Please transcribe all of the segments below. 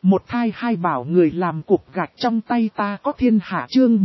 Một thai hai bảo người làm cục gạch trong tay ta có thiên hạ chương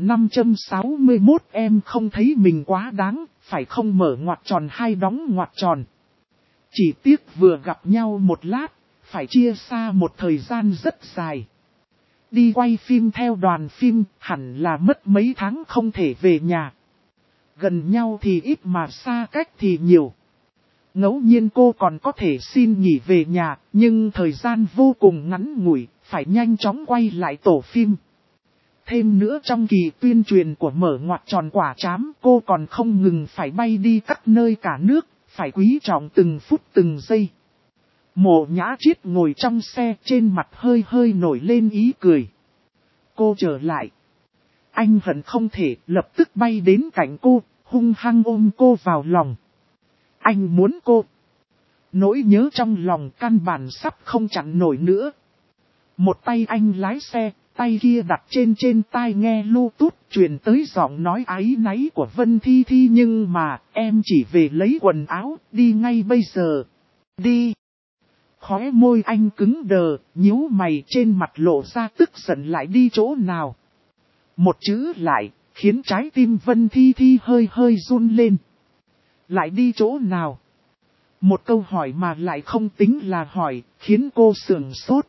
1561 em không thấy mình quá đáng, phải không mở ngoặc tròn hai đóng ngoặc tròn. Chỉ tiếc vừa gặp nhau một lát, phải chia xa một thời gian rất dài. Đi quay phim theo đoàn phim hẳn là mất mấy tháng không thể về nhà. Gần nhau thì ít mà xa cách thì nhiều. Ngẫu nhiên cô còn có thể xin nghỉ về nhà, nhưng thời gian vô cùng ngắn ngủi, phải nhanh chóng quay lại tổ phim. Thêm nữa trong kỳ tuyên truyền của mở ngoặc tròn quả trám, cô còn không ngừng phải bay đi các nơi cả nước, phải quý trọng từng phút từng giây. Mộ Nhã Triết ngồi trong xe, trên mặt hơi hơi nổi lên ý cười. Cô trở lại. Anh hận không thể lập tức bay đến cạnh cô, hung hăng ôm cô vào lòng. Anh muốn cô. Nỗi nhớ trong lòng căn bản sắp không chặn nổi nữa. Một tay anh lái xe, tay kia đặt trên tai nghe Bluetooth truyền tới giọng nói áy náy của Vân Thi Thi, nhưng mà em chỉ về lấy quần áo, đi ngay bây giờ. Đi. Khóe môi anh cứng đờ, nhíu mày, trên mặt lộ ra tức giận. Lại đi chỗ nào? Một chữ lại, khiến trái tim Vân Thi Thi hơi hơi run lên. Lại đi chỗ nào? Một câu hỏi mà lại không tính là hỏi, khiến cô sửng sốt.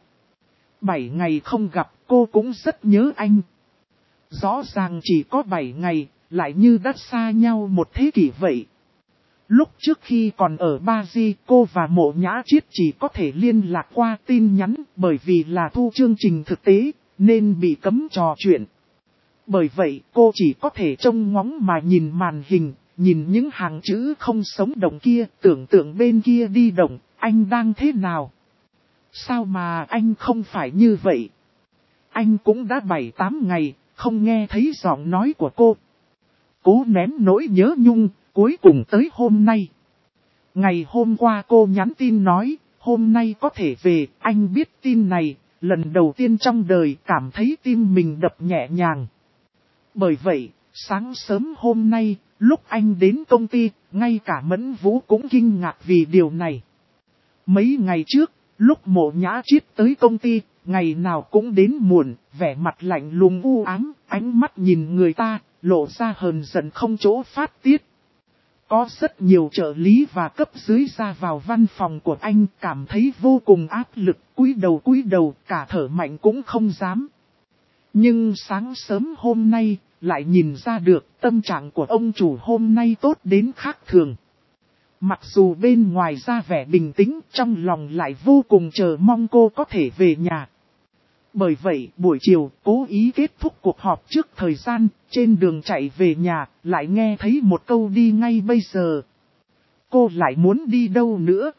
7 ngày không gặp, cô cũng rất nhớ anh. Rõ ràng chỉ có 7 ngày, lại như đã xa nhau một thế kỷ vậy. Lúc trước khi còn ở Ba Di, cô và Mộ Nhã Triết chỉ có thể liên lạc qua tin nhắn, bởi vì là thu chương trình thực tế, nên bị cấm trò chuyện. Bởi vậy cô chỉ có thể trông ngóng mà nhìn màn hình, nhìn những hàng chữ không sống động kia, tưởng tượng bên kia đi động, anh đang thế nào? Sao mà anh không phải như vậy? Anh cũng đã 7-8 ngày, không nghe thấy giọng nói của cô. Cố nén nỗi nhớ nhung, cuối cùng tới hôm nay. Ngày hôm qua cô nhắn tin nói, hôm nay có thể về, anh biết tin này, lần đầu tiên trong đời cảm thấy tim mình đập nhẹ nhàng. Bởi vậy, sáng sớm hôm nay, lúc anh đến công ty, ngay cả Mẫn Vũ cũng kinh ngạc vì điều này. Mấy ngày trước, lúc Mộ Nhã Triết tới công ty, ngày nào cũng đến muộn, vẻ mặt lạnh lùng u ám, ánh mắt nhìn người ta, lộ ra hờn giận không chỗ phát tiết. Có rất nhiều trợ lý và cấp dưới ra vào văn phòng của anh, cảm thấy vô cùng áp lực, cúi đầu, cả thở mạnh cũng không dám. Nhưng sáng sớm hôm nay, lại nhìn ra được tâm trạng của ông chủ hôm nay tốt đến khác thường. Mặc dù bên ngoài ra vẻ bình tĩnh, trong lòng lại vô cùng chờ mong cô có thể về nhà. Bởi vậy, buổi chiều, cố ý kết thúc cuộc họp trước thời gian, trên đường chạy về nhà, lại nghe thấy một câu đi ngay bây giờ. Cô lại muốn đi đâu nữa?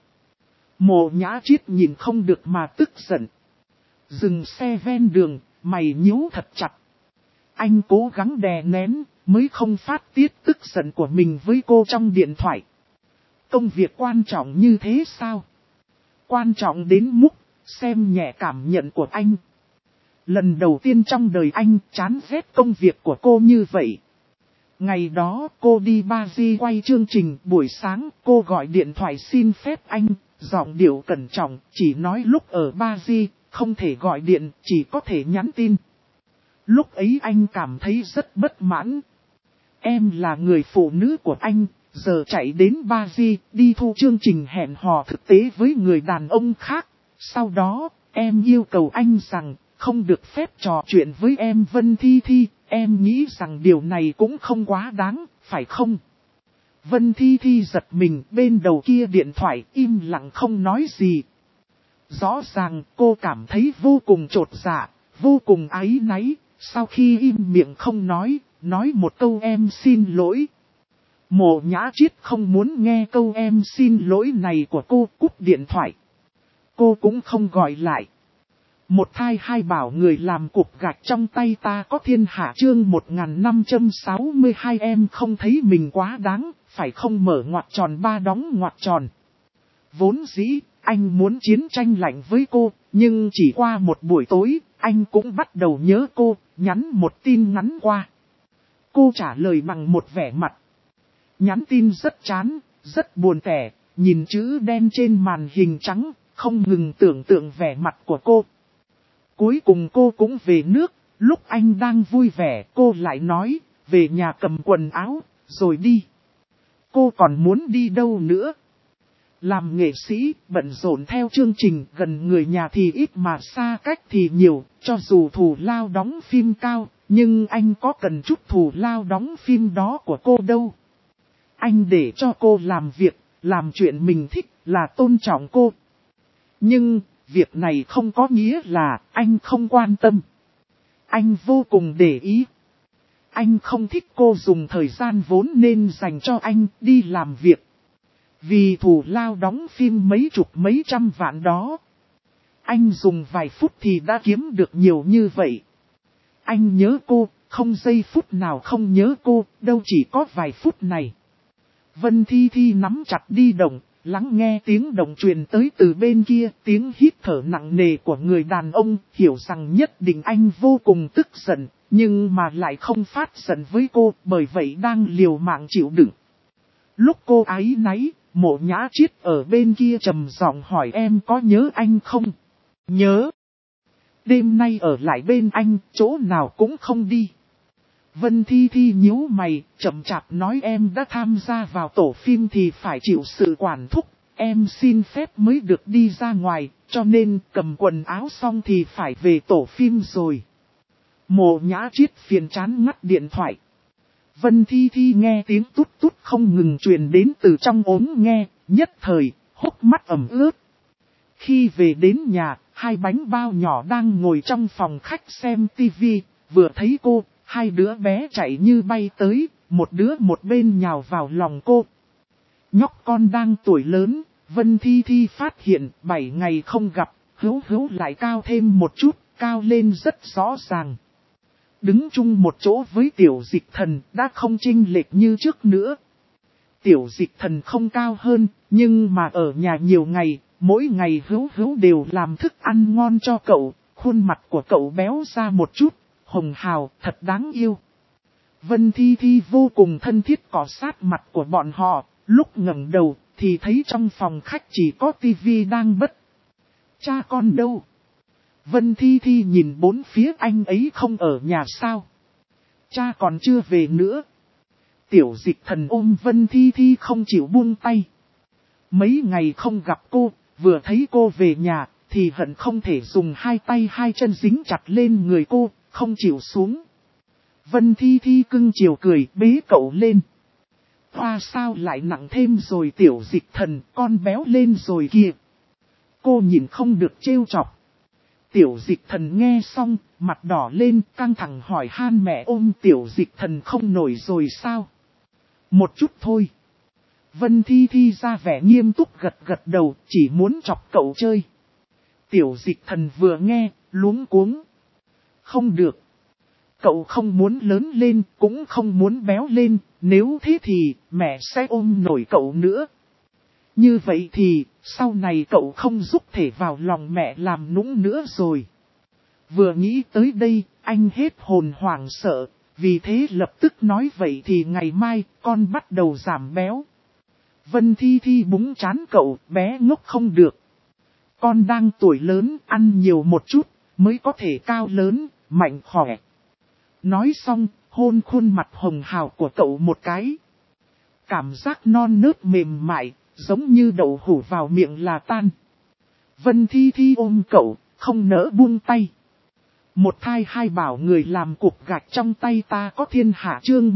Mộ Nhã Triết nhìn không được mà tức giận. Dừng xe ven đường, mày nhíu thật chặt. Anh cố gắng đè nén, mới không phát tiết tức giận của mình với cô trong điện thoại. Công việc quan trọng như thế sao? Quan trọng đến mức, xem nhẹ cảm nhận của anh. Lần đầu tiên trong đời anh chán ghét công việc của cô như vậy. Ngày đó cô đi Ba Di quay chương trình, buổi sáng cô gọi điện thoại xin phép anh, giọng điệu cẩn trọng, chỉ nói lúc ở Ba Di, không thể gọi điện, chỉ có thể nhắn tin. Lúc ấy anh cảm thấy rất bất mãn. Em là người phụ nữ của anh, giờ chạy đến Ba Di, đi thu chương trình hẹn hò thực tế với người đàn ông khác. Sau đó, em yêu cầu anh rằng, không được phép trò chuyện với em Vân Thi Thi, em nghĩ rằng điều này cũng không quá đáng, phải không? Vân Thi Thi giật mình, bên đầu kia điện thoại im lặng không nói gì. Rõ ràng cô cảm thấy vô cùng chột dạ, vô cùng áy náy, sau khi im miệng không nói một câu em xin lỗi. Mộ Nhã Triết không muốn nghe câu em xin lỗi này của cô, cúp điện thoại. Cô cũng không gọi lại. Một thai hai bảo người làm cục gạch trong tay ta có thiên hạ chương 1562 em không thấy mình quá đáng, phải không mở ngoặc tròn ba đóng ngoặc tròn. Vốn dĩ, anh muốn chiến tranh lạnh với cô, nhưng chỉ qua một buổi tối, anh cũng bắt đầu nhớ cô, nhắn một tin ngắn qua. Cô trả lời bằng một vẻ mặt. Nhắn tin rất chán, rất buồn tẻ, nhìn chữ đen trên màn hình trắng, không ngừng tưởng tượng vẻ mặt của cô. Cuối cùng cô cũng về nước, lúc anh đang vui vẻ cô lại nói, về nhà cầm quần áo, rồi đi. Cô còn muốn đi đâu nữa? Làm nghệ sĩ, bận rộn theo chương trình, gần người nhà thì ít mà xa cách thì nhiều, cho dù thù lao đóng phim cao, nhưng anh có cần chút thù lao đóng phim đó của cô đâu. Anh để cho cô làm việc, làm chuyện mình thích là tôn trọng cô. Nhưng, việc này không có nghĩa là anh không quan tâm. Anh vô cùng để ý. Anh không thích cô dùng thời gian vốn nên dành cho anh đi làm việc. Vì thù lao đóng phim mấy chục mấy trăm vạn đó. Anh dùng vài phút thì đã kiếm được nhiều như vậy. Anh nhớ cô, không giây phút nào không nhớ cô, đâu chỉ có vài phút này. Vân Thi Thi nắm chặt đi động, lắng nghe tiếng động truyền tới từ bên kia, tiếng hít thở nặng nề của người đàn ông, hiểu rằng nhất định anh vô cùng tức giận, nhưng mà lại không phát giận với cô, bởi vậy đang liều mạng chịu đựng. Lúc cô áy náy, Mộ Nhã Chiết ở bên kia trầm giọng hỏi em có nhớ anh không? Nhớ. Đêm nay ở lại bên anh, chỗ nào cũng không đi. Vân Thi Thi nhíu mày, chậm chạp nói em đã tham gia vào tổ phim thì phải chịu sự quản thúc. Em xin phép mới được đi ra ngoài, cho nên cầm quần áo xong thì phải về tổ phim rồi. Mộ Nhã Chiết phiền chán ngắt điện thoại. Vân Thi Thi nghe tiếng tút tút không ngừng truyền đến từ trong ống nghe, nhất thời, hốc mắt ẩm ướt. Khi về đến nhà, hai bánh bao nhỏ đang ngồi trong phòng khách xem tivi, vừa thấy cô, hai đứa bé chạy như bay tới, một đứa một bên nhào vào lòng cô. Nhóc con đang tuổi lớn, Vân Thi Thi phát hiện 7 ngày không gặp, Hữu Hữu lại cao thêm một chút, cao lên rất rõ ràng. Đứng chung một chỗ với Tiểu Dịch Thần đã không chênh lệch như trước nữa. Tiểu Dịch Thần không cao hơn, nhưng mà ở nhà nhiều ngày, mỗi ngày Hữu Hữu đều làm thức ăn ngon cho cậu, khuôn mặt của cậu béo ra một chút, hồng hào, thật đáng yêu. Vân Thi Thi vô cùng thân thiết cọ sát mặt của bọn họ, lúc ngẩng đầu thì thấy trong phòng khách chỉ có tivi đang bật. Cha con đâu? Vân Thi Thi nhìn bốn phía anh ấy không ở nhà sao? Cha còn chưa về nữa. Tiểu Dịch Thần ôm Vân Thi Thi không chịu buông tay. Mấy ngày không gặp cô, vừa thấy cô về nhà, thì hận không thể dùng hai tay hai chân dính chặt lên người cô, không chịu xuống. Vân Thi Thi cưng chiều cười bế cậu lên. Hoa sao lại nặng thêm rồi Tiểu Dịch Thần, con béo lên rồi kìa. Cô nhìn không được trêu chọc. Tiểu Dịch Thần nghe xong, mặt đỏ lên, căng thẳng hỏi han mẹ ôm Tiểu Dịch Thần không nổi rồi sao? Một chút thôi. Vân Thi Thi ra vẻ nghiêm túc gật gật đầu, chỉ muốn chọc cậu chơi. Tiểu Dịch Thần vừa nghe, luống cuống. Không được. Cậu không muốn lớn lên, cũng không muốn béo lên, nếu thế thì mẹ sẽ ôm nổi cậu nữa. Như vậy thì, sau này cậu không giúp thể vào lòng mẹ làm nũng nữa rồi. Vừa nghĩ tới đây, anh hết hồn hoảng sợ, vì thế lập tức nói vậy thì ngày mai con bắt đầu giảm béo. Vân Thi Thi búng chán cậu, bé ngốc không được. Con đang tuổi lớn, ăn nhiều một chút, mới có thể cao lớn, mạnh khỏe. Nói xong, hôn khuôn mặt hồng hào của cậu một cái. Cảm giác non nớt mềm mại, giống như đậu hũ vào miệng là tan. Vân Thi Thi ôm cậu, không nỡ buông tay. Một thai hai bảo người làm cục gạch trong tay ta có thiên hạ chương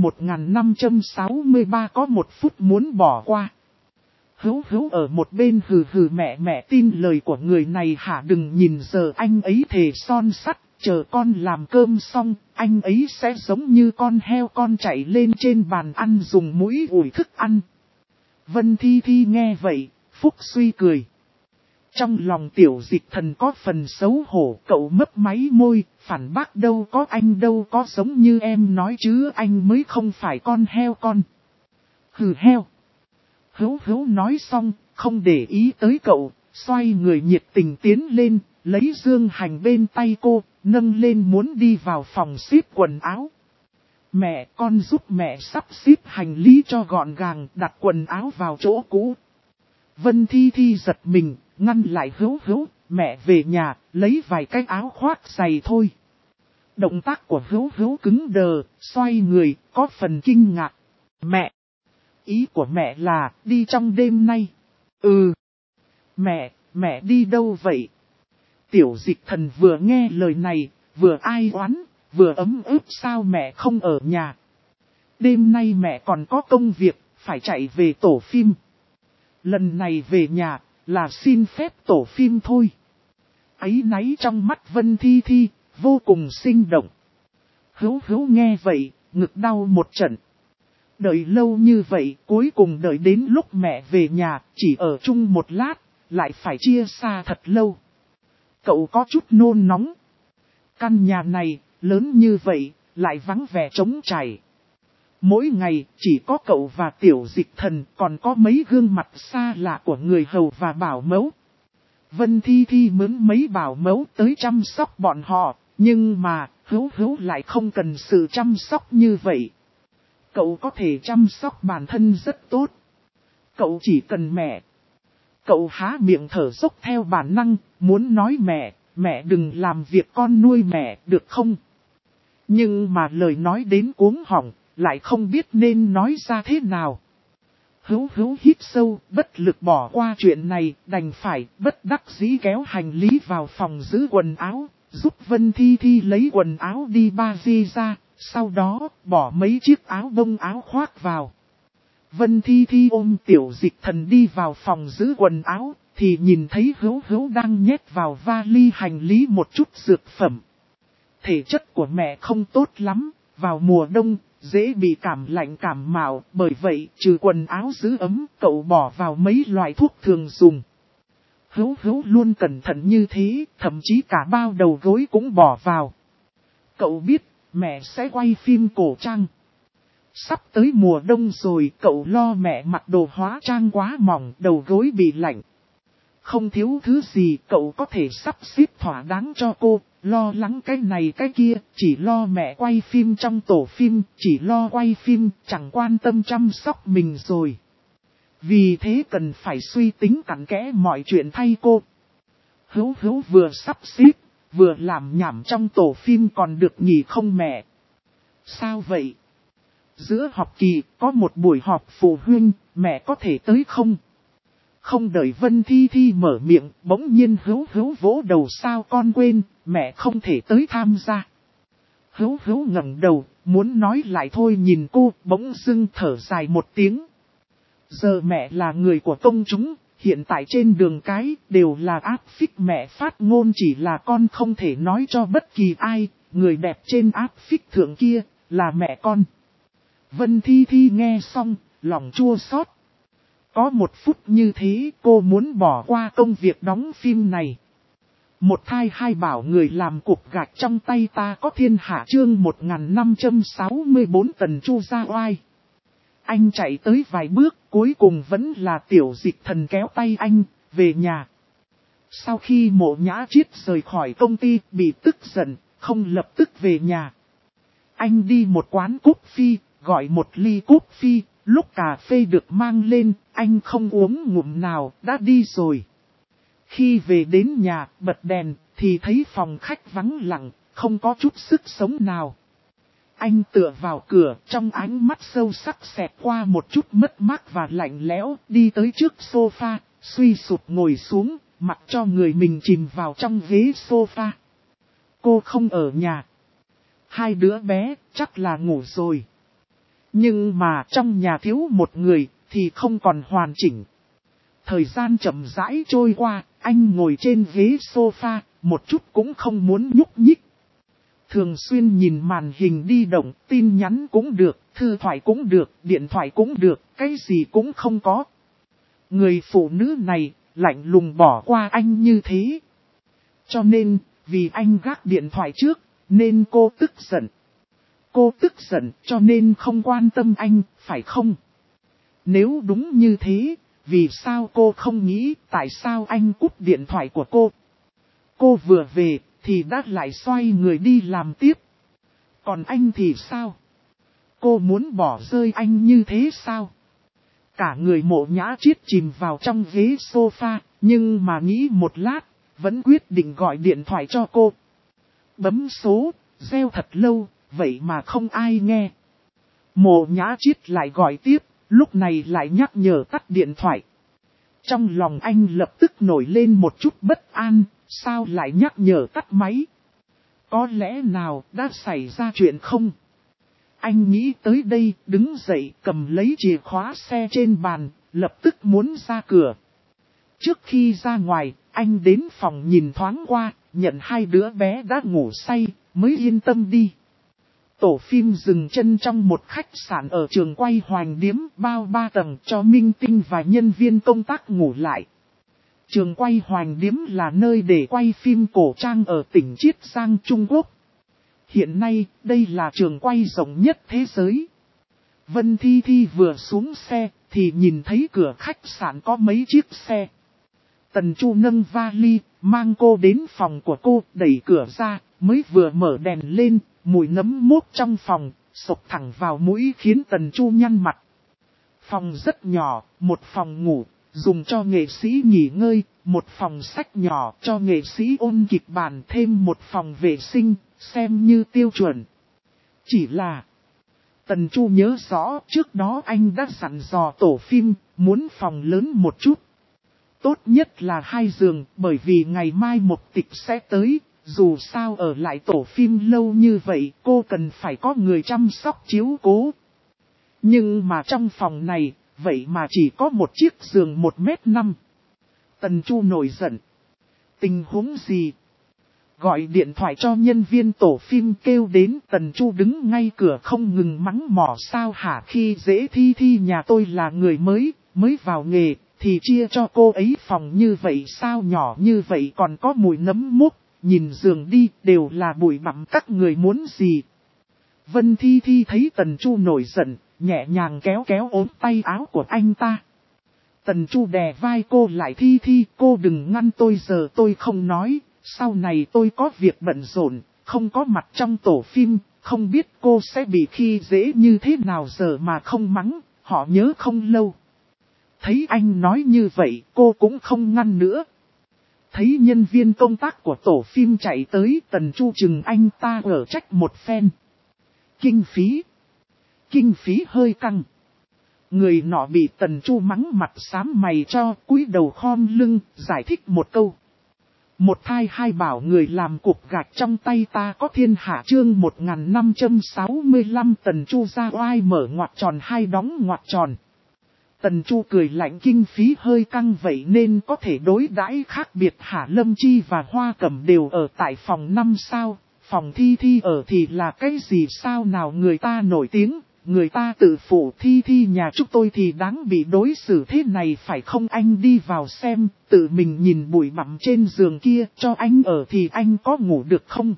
1563 có một phút muốn bỏ qua. Hữu Hữu ở một bên hừ hừ mẹ tin lời của người này hả đừng nhìn giờ anh ấy thề son sắt, chờ con làm cơm xong, anh ấy sẽ giống như con heo con chạy lên trên bàn ăn dùng mũi ủi thức ăn. Vân Thi Thi nghe vậy, phúc suy cười. Trong lòng Tiểu Dịch Thần có phần xấu hổ, cậu mấp máy môi, phản bác đâu có anh đâu có giống như em nói chứ anh mới không phải con heo con. Hừ heo. Hữu Hữu nói xong, không để ý tới cậu, xoay người nhiệt tình tiến lên, lấy dương hành bên tay cô, nâng lên muốn đi vào phòng xếp quần áo. Mẹ con giúp mẹ sắp xếp hành lý cho gọn gàng, đặt quần áo vào chỗ cũ. Vân Thi Thi giật mình, ngăn lại Hữu Hữu, mẹ về nhà, lấy vài cái áo khoác giày thôi. Động tác của Hữu Hữu cứng đờ, xoay người, có phần kinh ngạc. Mẹ! Ý của mẹ là, đi trong đêm nay. Ừ. Mẹ đi đâu vậy? Tiểu Dịch Thần vừa nghe lời này, vừa ai oán, vừa ấm ức sao mẹ không ở nhà. Đêm nay mẹ còn có công việc, phải chạy về tổ phim. Lần này về nhà, là xin phép tổ phim thôi. Áy náy trong mắt Vân Thi Thi, vô cùng sinh động. Hữu Hữu nghe vậy, ngực đau một trận. Đợi lâu như vậy, cuối cùng đợi đến lúc mẹ về nhà, chỉ ở chung một lát, lại phải chia xa thật lâu. Cậu có chút nôn nóng. Căn nhà này, lớn như vậy, lại vắng vẻ trống trải. Mỗi ngày, chỉ có cậu và Tiểu Dịch Thần, còn có mấy gương mặt xa lạ của người hầu và bảo mẫu. Vân Thi Thi mướn mấy bảo mẫu tới chăm sóc bọn họ, nhưng mà, Hữu Hữu lại không cần sự chăm sóc như vậy. Cậu có thể chăm sóc bản thân rất tốt. Cậu chỉ cần mẹ. Cậu há miệng thở dốc theo bản năng, muốn nói mẹ đừng làm việc con nuôi mẹ, được không? Nhưng mà lời nói đến cuống họng, lại không biết nên nói ra thế nào. Hữu Hữu hít sâu, bất lực bỏ qua chuyện này, đành phải bất đắc dĩ kéo hành lý vào phòng giữ quần áo, giúp Vân Thi Thi lấy quần áo đi ba di ra, sau đó bỏ mấy chiếc áo bông áo khoác vào. Vân Thi Thi ôm Tiểu Dịch Thần đi vào phòng giữ quần áo, thì nhìn thấy Hữu Hữu đang nhét vào vali hành lý một chút dược phẩm. Thể chất của mẹ không tốt lắm, vào mùa đông, dễ bị cảm lạnh cảm mạo, bởi vậy trừ quần áo giữ ấm, cậu bỏ vào mấy loại thuốc thường dùng. Hữu Hữu luôn cẩn thận như thế, thậm chí cả bao đầu gối cũng bỏ vào. Cậu biết, mẹ sẽ quay phim cổ trang. Sắp tới mùa đông rồi, cậu lo mẹ mặc đồ hóa trang quá mỏng, đầu gối bị lạnh. Không thiếu thứ gì, cậu có thể sắp xếp thỏa đáng cho cô, lo lắng cái này cái kia, chỉ lo mẹ quay phim trong tổ phim, chỉ lo quay phim, chẳng quan tâm chăm sóc mình rồi. Vì thế cần phải suy tính cặn kẽ mọi chuyện thay cô. Hữu Hữu vừa sắp xếp, vừa làm nhảm trong tổ phim còn được nghỉ không mẹ? Sao vậy? Giữa học kỳ, có một buổi họp phụ huynh, mẹ có thể tới không? Không đợi Vân Thi Thi mở miệng, bỗng nhiên Hữu Hữu vỗ đầu sao con quên, mẹ không thể tới tham gia. Hữu Hữu ngẩng đầu, muốn nói lại thôi nhìn cô, bỗng dưng thở dài một tiếng. Giờ mẹ là người của công chúng, hiện tại trên đường cái đều là áp phích mẹ phát ngôn chỉ là con không thể nói cho bất kỳ ai, người đẹp trên áp phích thượng kia, là mẹ con. Vân Thi Thi nghe xong, lòng chua xót. Có một phút như thế cô muốn bỏ qua công việc đóng phim này. Một thai hai bảo người làm cục gạch trong tay ta có thiên hạ chương 1564 Tần Chu ra oai. Anh chạy tới vài bước cuối cùng vẫn là Tiểu Dịch Thần kéo tay anh, về nhà. Sau khi Mộ Nhã Chiết rời khỏi công ty bị tức giận, không lập tức về nhà. Anh đi một quán cúp phi, gọi một ly cúp phi, lúc cà phê được mang lên, anh không uống ngụm nào, đã đi rồi. Khi về đến nhà, bật đèn, thì thấy phòng khách vắng lặng, không có chút sức sống nào. Anh tựa vào cửa, trong ánh mắt sâu sắc xẹt qua một chút mất mát và lạnh lẽo, đi tới trước sofa, suy sụp ngồi xuống, mặc cho người mình chìm vào trong ghế sofa. Cô không ở nhà. Hai đứa bé, chắc là ngủ rồi. Nhưng mà trong nhà thiếu một người, thì không còn hoàn chỉnh. Thời gian chậm rãi trôi qua, anh ngồi trên ghế sofa, một chút cũng không muốn nhúc nhích. Thường xuyên nhìn màn hình đi động, tin nhắn cũng được, thư thoại cũng được, điện thoại cũng được, cái gì cũng không có. Người phụ nữ này, lạnh lùng bỏ qua anh như thế. Cho nên, vì anh gác điện thoại trước, nên cô tức giận. Cô tức giận cho nên không quan tâm anh, phải không? Nếu đúng như thế, vì sao cô không nghĩ tại sao anh cúp điện thoại của cô? Cô vừa về, thì đã lại xoay người đi làm tiếp. Còn anh thì sao? Cô muốn bỏ rơi anh như thế sao? Cả người Mộ Nhã Chiết chìm vào trong ghế sofa, nhưng mà nghĩ một lát, vẫn quyết định gọi điện thoại cho cô. Bấm số, reo thật lâu, vậy mà không ai nghe. Mộ Nhã Chiết lại gọi tiếp, lúc này lại nhắc nhở tắt điện thoại. Trong lòng anh lập tức nổi lên một chút bất an, sao lại nhắc nhở tắt máy? Có lẽ nào đã xảy ra chuyện không? Anh nghĩ tới đây, đứng dậy cầm lấy chìa khóa xe trên bàn, lập tức muốn ra cửa. Trước khi ra ngoài, anh đến phòng nhìn thoáng qua, nhận hai đứa bé đã ngủ say, mới yên tâm đi. Tổ phim dừng chân trong một khách sạn ở trường quay Hoành Điếm bao 3 tầng cho minh tinh và nhân viên công tác ngủ lại. Trường quay Hoành Điếm là nơi để quay phim cổ trang ở tỉnh Chiết Giang, Trung Quốc. Hiện nay, đây là trường quay rộng nhất thế giới. Vân Thi Thi vừa xuống xe, thì nhìn thấy cửa khách sạn có mấy chiếc xe. Tần Chu nâng vali, mang cô đến phòng của cô, đẩy cửa ra, mới vừa mở đèn lên, mùi nấm mốc trong phòng, sộc thẳng vào mũi khiến Tần Chu nhăn mặt. Phòng rất nhỏ, một phòng ngủ, dùng cho nghệ sĩ nghỉ ngơi, một phòng sách nhỏ cho nghệ sĩ ôn kịch bản, thêm một phòng vệ sinh, xem như tiêu chuẩn. Chỉ là, Tần Chu nhớ rõ trước đó anh đã dặn dò tổ phim, muốn phòng lớn một chút. Tốt nhất là 2 giường, bởi vì ngày mai Mộc Tịch sẽ tới, dù sao ở lại tổ phim lâu như vậy, cô cần phải có người chăm sóc chiếu cố. Nhưng mà trong phòng này, vậy mà chỉ có một chiếc giường 1m5. Tần Chu nổi giận. Tình huống gì? Gọi điện thoại cho nhân viên tổ phim kêu đến, Tần Chu đứng ngay cửa không ngừng mắng mỏ, sao hả, khi dễ Thi Thi nhà tôi là người mới vào nghề, thì chia cho cô ấy phòng như vậy, sao nhỏ như vậy còn có mùi nấm mốc, nhìn giường đi, đều là bụi bặm, các người muốn gì? Vân Thi Thi thấy Tần Chu nổi giận, nhẹ nhàng kéo kéo ốm tay áo của anh ta. Tần Chu đè vai cô lại, Thi Thi, cô đừng ngăn tôi, giờ tôi không nói, sau này tôi có việc bận rộn, không có mặt trong tổ phim, không biết cô sẽ bị khi dễ như thế nào, giờ mà không mắng, họ nhớ không lâu. Thấy anh nói như vậy, cô cũng không ngăn nữa. Thấy nhân viên công tác của tổ phim chạy tới, Tần Chu chừng anh ta ở trách một phen. Kinh phí hơi căng. Người nọ bị Tần Chu mắng mặt xám mày cho, cúi đầu khom lưng, giải thích một câu. Một thai hai bảo người làm cục gạch trong tay ta có thiên hạ, chương 1565. Tần Chu ra oai mở ngoặc tròn, hai đóng ngoặc tròn. Tần Chu cười lạnh, kinh phí hơi căng vậy nên có thể đối đãi khác biệt hả? Lâm Chi và Hoa Cẩm đều ở tại phòng 5 sao, phòng Thi Thi ở thì là cái gì sao nào, người ta nổi tiếng, người ta tự phụ, Thi Thi nhà chúng tôi thì đáng bị đối xử thế này phải không? Anh đi vào xem, tự mình nhìn bụi bặm trên giường kia, cho anh ở thì anh có ngủ được không?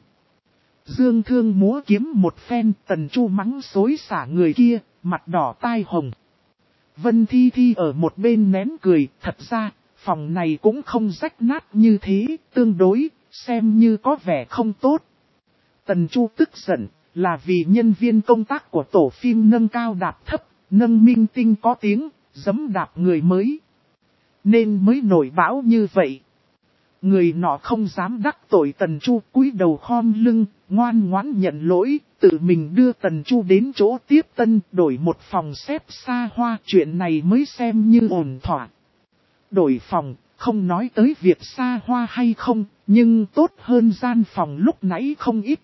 Dương Thương múa kiếm một phen, Tần Chu mắng xối xả người kia, mặt đỏ tai hồng. Vân Thi Thi ở một bên nén cười, thật ra, phòng này cũng không rách nát như thế, tương đối, xem như có vẻ không tốt. Tần Chu tức giận, là vì nhân viên công tác của tổ phim nâng cao đạp thấp, nâng minh tinh có tiếng, giẫm đạp người mới, nên mới nổi bão như vậy. Người nọ không dám đắc tội Tần Chu, cúi đầu khom lưng, ngoan ngoãn nhận lỗi, tự mình đưa Tần Chu đến chỗ tiếp tân, đổi một phòng xếp xa hoa, chuyện này mới xem như ổn thỏa. Đổi phòng, không nói tới việc xa hoa hay không, nhưng tốt hơn gian phòng lúc nãy không ít.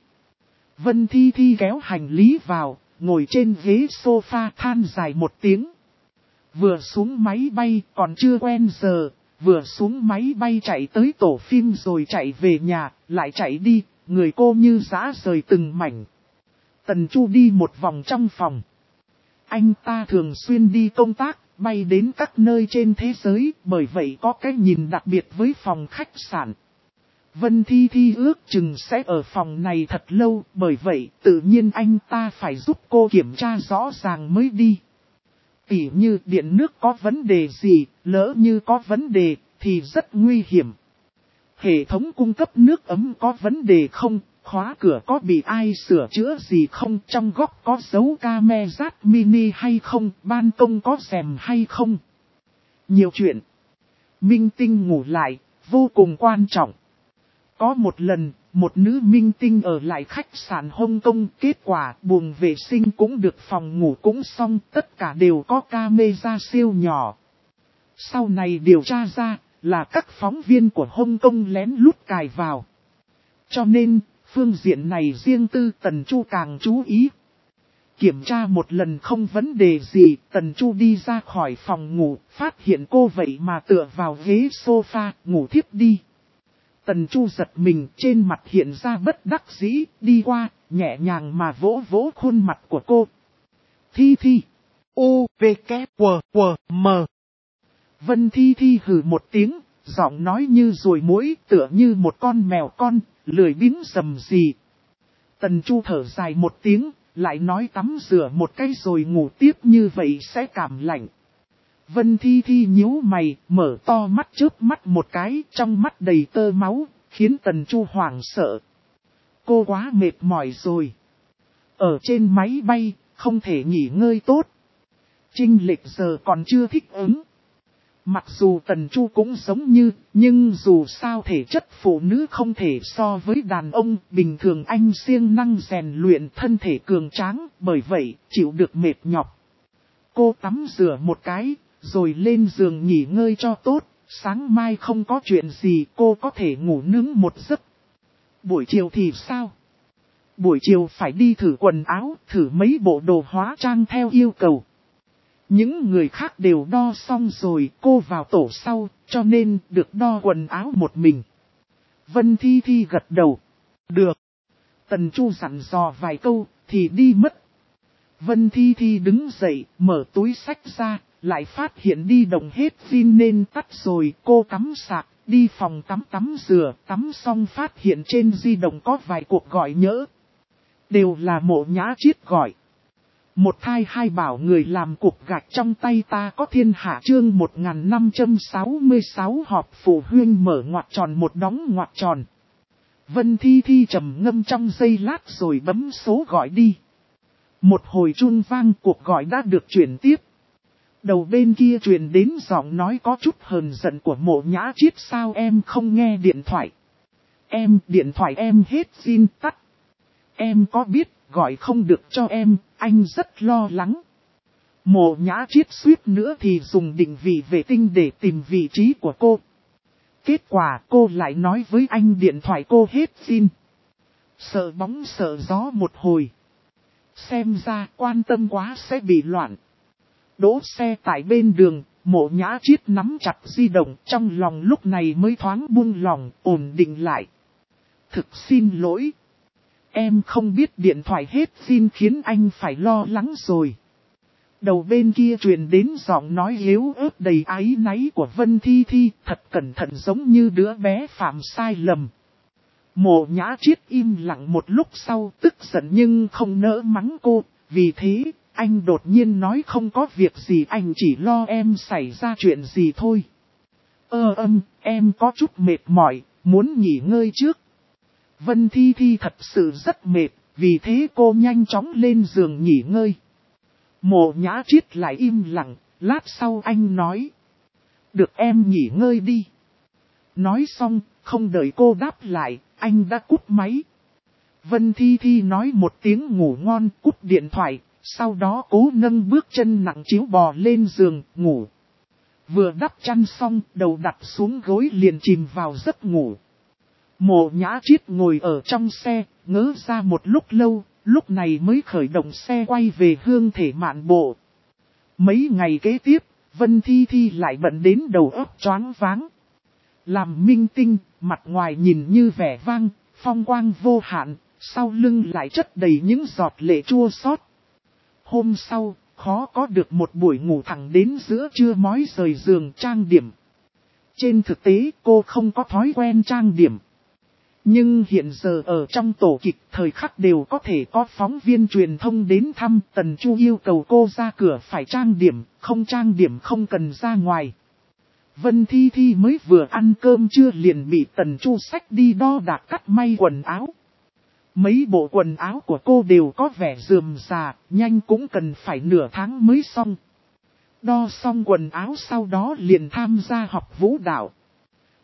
Vân Thi Thi kéo hành lý vào, ngồi trên ghế sofa than dài một tiếng. Vừa xuống máy bay còn chưa quen giờ. Vừa xuống máy bay chạy tới tổ phim rồi chạy về nhà, lại chạy đi, người cô như giã rời từng mảnh. Tần Chu đi một vòng trong phòng. Anh ta thường xuyên đi công tác, bay đến các nơi trên thế giới, bởi vậy có cái nhìn đặc biệt với phòng khách sạn. Vân Thi Thi ước chừng sẽ ở phòng này thật lâu, bởi vậy tự nhiên anh ta phải giúp cô kiểm tra rõ ràng mới đi. Tỉ như điện nước có vấn đề gì, lỡ như có vấn đề, thì rất nguy hiểm. Hệ thống cung cấp nước ấm có vấn đề không, khóa cửa có bị ai sửa chữa gì không, trong góc có dấu camera mini hay không, ban công có rèm hay không. Nhiều chuyện. Minh tinh ngủ lại, vô cùng quan trọng. Có một lần, một nữ minh tinh ở lại khách sạn Hong Kong, kết quả buồng vệ sinh cũng được, phòng ngủ cũng xong, tất cả đều có camera siêu nhỏ. Sau này điều tra ra, là các phóng viên của Hong Kong lén lút cài vào. Cho nên, phương diện này riêng tư Tần Chu càng chú ý. Kiểm tra một lần không vấn đề gì, Tần Chu đi ra khỏi phòng ngủ, phát hiện cô vậy mà tựa vào ghế sofa, ngủ thiếp đi. Tần Chu giật mình, trên mặt hiện ra bất đắc dĩ, đi qua, nhẹ nhàng mà vỗ vỗ khuôn mặt của cô. Thi Thi. U, V, K, W, W, M. Vân Thi Thi hừ một tiếng, giọng nói như ruồi muỗi, tựa như một con mèo con, lười biếng rầm rì. Tần Chu thở dài một tiếng, lại nói tắm rửa một cái rồi ngủ tiếp, như vậy sẽ cảm lạnh. Vân Thi Thi nhíu mày, mở to mắt chớp mắt một cái, trong mắt đầy tơ máu, khiến Tần Chu hoảng sợ. Cô quá mệt mỏi rồi. Ở trên máy bay, không thể nghỉ ngơi tốt. Chênh lệch giờ còn chưa thích ứng. Mặc dù Tần Chu cũng giống như, nhưng dù sao thể chất phụ nữ không thể so với đàn ông, bình thường anh siêng năng rèn luyện thân thể cường tráng, bởi vậy chịu được mệt nhọc. Cô tắm rửa một cái, rồi lên giường nghỉ ngơi cho tốt, sáng mai không có chuyện gì cô có thể ngủ nướng một giấc. Buổi chiều thì sao? Buổi chiều phải đi thử quần áo, thử mấy bộ đồ hóa trang theo yêu cầu. Những người khác đều đo xong rồi, cô vào tổ sau, cho nên được đo quần áo một mình. Vân Thi Thi gật đầu. Được. Tần Chu dặn dò vài câu, thì đi mất. Vân Thi Thi đứng dậy, mở túi sách ra, lại phát hiện đi đồng hết pin nên tắt rồi. Cô cắm sạc, đi phòng tắm rửa, tắm xong phát hiện trên di động có vài cuộc gọi nhỡ. Đều là Mộ Nhã Chiết gọi. Một thai hai bảo người làm cục gạch trong tay ta có thiên hạ, chương 1566 họp phụ huynh mở ngoặc tròn một đóng ngoặc tròn. Vân Thi Thi trầm ngâm trong giây lát rồi bấm số gọi đi. Một hồi chuông vang, cuộc gọi đã được chuyển tiếp. Đầu bên kia truyền đến giọng nói có chút hờn giận của Mộ Nhã Chiết, sao em không nghe điện thoại? Điện thoại em hết pin tắt. Em có biết, gọi không được cho em, anh rất lo lắng. Mộ Nhã Chiết suýt nữa thì dùng định vị vệ tinh để tìm vị trí của cô. Kết quả cô lại nói với anh điện thoại cô hết pin. Sợ bóng sợ gió một hồi. Xem ra quan tâm quá sẽ bị loạn. Đỗ xe tại bên đường, Mộ Nhã Chiết nắm chặt di động, trong lòng lúc này mới thoáng buông lòng, ổn định lại. Thực xin lỗi. Em không biết điện thoại hết pin khiến anh phải lo lắng rồi. Đầu bên kia truyền đến giọng nói yếu ớt đầy áy náy của Vân Thi Thi, thật cẩn thận giống như đứa bé phạm sai lầm. Mộ Nhã Chiết im lặng một lúc sau, tức giận nhưng không nỡ mắng cô, vì thế, anh đột nhiên nói không có việc gì, anh chỉ lo em xảy ra chuyện gì thôi. Em có chút mệt mỏi, muốn nghỉ ngơi trước. Vân Thi Thi thật sự rất mệt, vì thế cô nhanh chóng lên giường nghỉ ngơi. Mộ Nhã Chiết lại im lặng, lát sau anh nói. Được, em nghỉ ngơi đi. Nói xong, không đợi cô đáp lại, anh đã cúp máy. Vân Thi Thi nói một tiếng ngủ ngon, cúp điện thoại, sau đó cố nâng bước chân nặng chiếu bò lên giường, ngủ. Vừa đắp chăn xong, đầu đặt xuống gối liền chìm vào giấc ngủ. Mộ Nhã Chiết ngồi ở trong xe, ngớ ra một lúc lâu, lúc này mới khởi động xe quay về hương thể mạn bộ. Mấy ngày kế tiếp, Vân Thi Thi lại bận đến đầu óc choáng váng. Làm minh tinh, mặt ngoài nhìn như vẻ vang, phong quang vô hạn, sau lưng lại chất đầy những giọt lệ chua xót. Hôm sau, khó có được một buổi ngủ thẳng đến giữa trưa mới rời giường trang điểm. Trên thực tế cô không có thói quen trang điểm. Nhưng hiện giờ ở trong tổ kịch thời khắc đều có thể có phóng viên truyền thông đến thăm. Tần Chu yêu cầu cô ra cửa phải trang điểm, không trang điểm không cần ra ngoài. Vân Thi Thi mới vừa ăn cơm trưa liền bị Tần Chu xách đi đo đạc cắt may quần áo. Mấy bộ quần áo của cô đều có vẻ rườm rà, nhanh cũng cần phải nửa tháng mới xong. Đo xong quần áo sau đó liền tham gia học vũ đạo.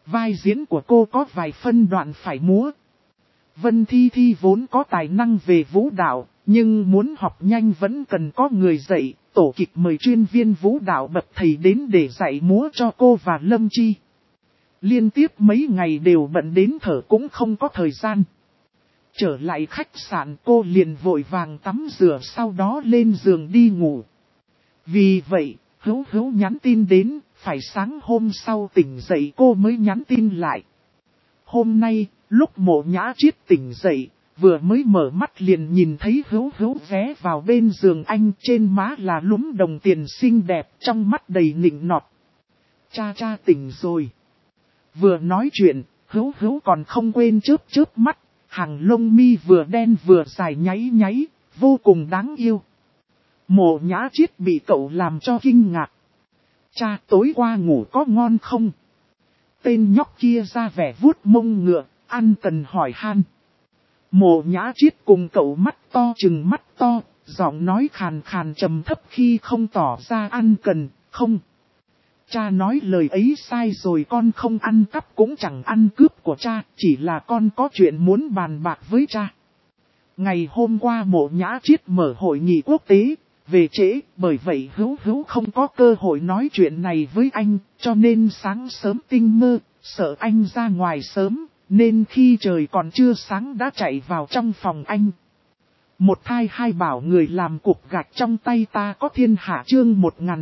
Vai diễn của cô có vài phân đoạn phải múa. Vân Thi Thi vốn có tài năng về vũ đạo, nhưng muốn học nhanh vẫn cần có người dạy. Tổ kịch mời chuyên viên vũ đạo bậc thầy đến để dạy múa cho cô và Lâm Chi. Liên tiếp mấy ngày đều bận đến thở cũng không có thời gian. Trở lại khách sạn cô liền vội vàng tắm rửa sau đó lên giường đi ngủ. Vì vậy, Hữu Hữu nhắn tin đến, phải sáng hôm sau tỉnh dậy cô mới nhắn tin lại. Hôm nay, lúc Mộ Nhã Chiết tỉnh dậy, vừa mới mở mắt liền nhìn thấy Hữu Hữu ghé vào bên giường anh, trên má là lúm đồng tiền xinh đẹp, trong mắt đầy nịnh nọt. Cha tỉnh rồi. Vừa nói chuyện, Hữu Hữu còn không quên chớp mắt, hàng lông mi vừa đen vừa dài nháy nháy, vô cùng đáng yêu. Mộ Nhã Chiết bị cậu làm cho kinh ngạc. Cha, tối qua ngủ có ngon không? Tên nhóc kia ra vẻ vuốt mông ngựa, ăn cần hỏi han. Mộ Nhã Chiết cùng cậu mắt to chừng mắt to, giọng nói khàn khàn trầm thấp khi không tỏ ra ăn cần, không. Cha nói lời ấy sai rồi, con không ăn cắp cũng chẳng ăn cướp của cha, chỉ là con có chuyện muốn bàn bạc với cha. Ngày hôm qua Mộ Nhã Chiết mở hội nghị quốc tế, về trễ, bởi vậy Hữu Hữu không có cơ hội nói chuyện này với anh, cho nên sáng sớm tinh mơ, sợ anh ra ngoài sớm, nên khi trời còn chưa sáng đã chạy vào trong phòng anh. Một thai hai bảo người làm cục gạch trong tay ta có thiên hạ chương